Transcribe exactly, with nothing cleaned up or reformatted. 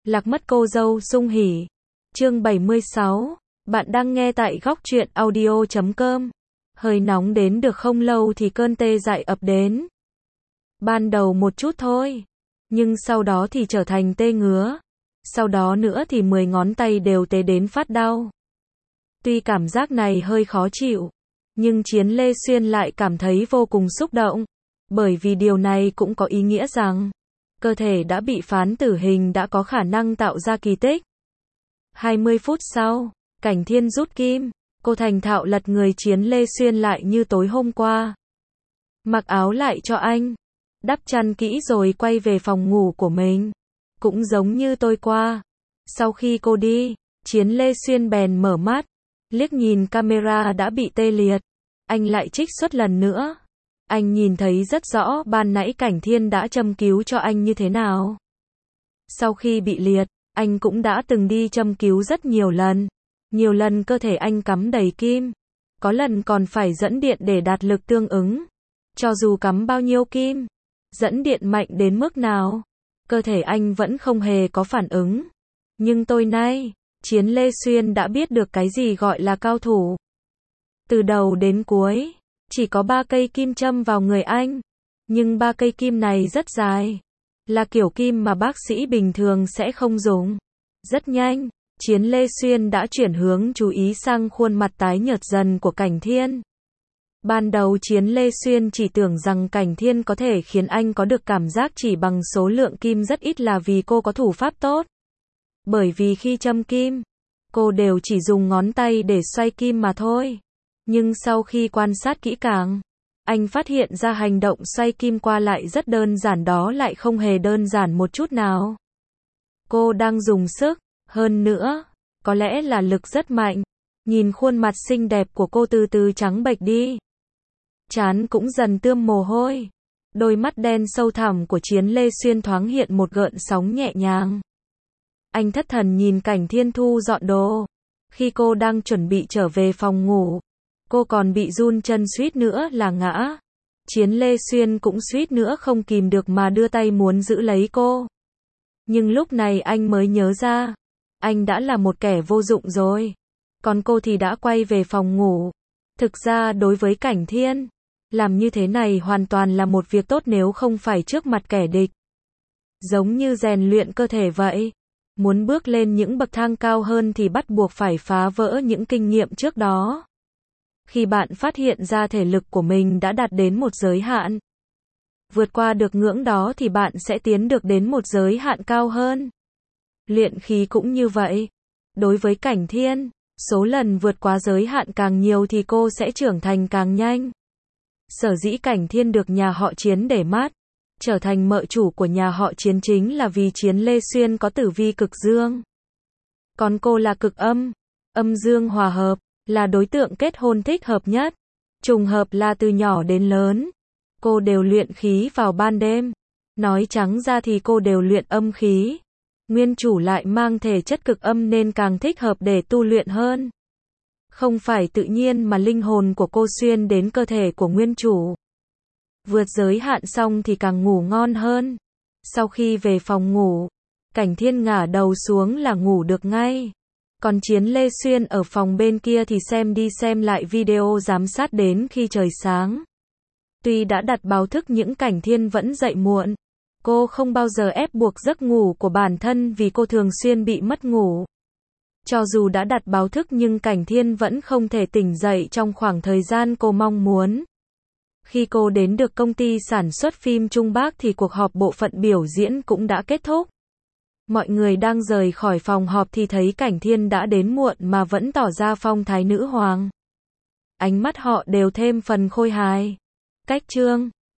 Lạc mất cô dâu sung hỉ. Chương bảy mươi sáu. Bạn đang nghe tại góc truyện audio chấm com. Hơi nóng đến được không lâu thì cơn tê dại ập đến. Ban đầu một chút thôi, nhưng sau đó thì trở thành tê ngứa. Sau đó nữa thì mười ngón tay đều tê đến phát đau. Tuy cảm giác này hơi khó chịu, nhưng Chiến Lê Xuyên lại cảm thấy vô cùng xúc động. Bởi vì điều này cũng có ý nghĩa rằng cơ thể đã bị phán tử hình đã có khả năng tạo ra kỳ tích. hai mươi phút sau, Cảnh Thiên rút kim, cô thành thạo lật người Chiến Lê Xuyên lại như tối hôm qua. Mặc áo lại cho anh, đắp chăn kỹ rồi quay về phòng ngủ của mình. Cũng giống như tôi qua. Sau khi cô đi, Chiến Lê Xuyên bèn mở mắt, liếc nhìn camera đã bị tê liệt. Anh lại trích xuất lần nữa. Anh nhìn thấy rất rõ ban nãy Cảnh Thiên đã châm cứu cho anh như thế nào. Sau khi bị liệt, anh cũng đã từng đi châm cứu rất nhiều lần. Nhiều lần cơ thể anh cắm đầy kim. Có lần còn phải dẫn điện để đạt lực tương ứng. Cho dù cắm bao nhiêu kim, dẫn điện mạnh đến mức nào, cơ thể anh vẫn không hề có phản ứng. Nhưng tối nay, Chiến Lê Xuyên đã biết được cái gì gọi là cao thủ. Từ đầu đến cuối, chỉ có ba cây kim châm vào người anh. Nhưng ba cây kim này rất dài. Là kiểu kim mà bác sĩ bình thường sẽ không dùng. Rất nhanh, Chiến Lê Xuyên đã chuyển hướng chú ý sang khuôn mặt tái nhợt dần của Cảnh Thiên. Ban đầu Chiến Lê Xuyên chỉ tưởng rằng Cảnh Thiên có thể khiến anh có được cảm giác chỉ bằng số lượng kim rất ít là vì cô có thủ pháp tốt. Bởi vì khi châm kim, cô đều chỉ dùng ngón tay để xoay kim mà thôi. Nhưng sau khi quan sát kỹ càng, anh phát hiện ra hành động xoay kim qua lại rất đơn giản, đó lại không hề đơn giản một chút nào. Cô đang dùng sức, hơn nữa, có lẽ là lực rất mạnh. Nhìn khuôn mặt xinh đẹp của cô từ từ trắng bệch đi. Trán cũng dần tươm mồ hôi. Đôi mắt đen sâu thẳm của Chiến Lê Xuyên thoáng hiện một gợn sóng nhẹ nhàng. Anh thất thần nhìn Cảnh Thiên thu dọn đồ. Khi cô đang chuẩn bị trở về phòng ngủ, cô còn bị run chân suýt nữa là ngã. Chiến Lê Xuyên cũng suýt nữa không kìm được mà đưa tay muốn giữ lấy cô. Nhưng lúc này anh mới nhớ ra, anh đã là một kẻ vô dụng rồi. Còn cô thì đã quay về phòng ngủ. Thực ra đối với Cảnh Thiên, làm như thế này hoàn toàn là một việc tốt nếu không phải trước mặt kẻ địch. Giống như rèn luyện cơ thể vậy. Muốn bước lên những bậc thang cao hơn thì bắt buộc phải phá vỡ những kinh nghiệm trước đó. Khi bạn phát hiện ra thể lực của mình đã đạt đến một giới hạn, vượt qua được ngưỡng đó thì bạn sẽ tiến được đến một giới hạn cao hơn. Luyện khí cũng như vậy. Đối với Cảnh Thiên, số lần vượt qua giới hạn càng nhiều thì cô sẽ trưởng thành càng nhanh. Sở dĩ Cảnh Thiên được nhà họ Chiến để mắt, trở thành mợ chủ của nhà họ Chiến chính là vì Chiến Lê Xuyên có tử vi cực dương. Còn cô là cực âm, âm dương hòa hợp, là đối tượng kết hôn thích hợp nhất. Trùng hợp là từ nhỏ đến lớn, cô đều luyện khí vào ban đêm. Nói trắng ra thì cô đều luyện âm khí. Nguyên chủ lại mang thể chất cực âm nên càng thích hợp để tu luyện hơn. Không phải tự nhiên mà linh hồn của cô xuyên đến cơ thể của nguyên chủ. Vượt giới hạn xong thì càng ngủ ngon hơn. Sau khi về phòng ngủ, Cảnh Thiên ngả đầu xuống là ngủ được ngay. Còn Chiến Lê Xuyên ở phòng bên kia thì xem đi xem lại video giám sát đến khi trời sáng. Tuy đã đặt báo thức nhưng Cảnh Thiên vẫn dậy muộn. Cô không bao giờ ép buộc giấc ngủ của bản thân vì cô thường xuyên bị mất ngủ. Cho dù đã đặt báo thức nhưng Cảnh Thiên vẫn không thể tỉnh dậy trong khoảng thời gian cô mong muốn. Khi cô đến được công ty sản xuất phim Trung Bắc thì cuộc họp bộ phận biểu diễn cũng đã kết thúc. Mọi người đang rời khỏi phòng họp thì thấy Cảnh Thiên đã đến muộn mà vẫn tỏ ra phong thái nữ hoàng. Ánh mắt họ đều thêm phần khôi hài. Cách chương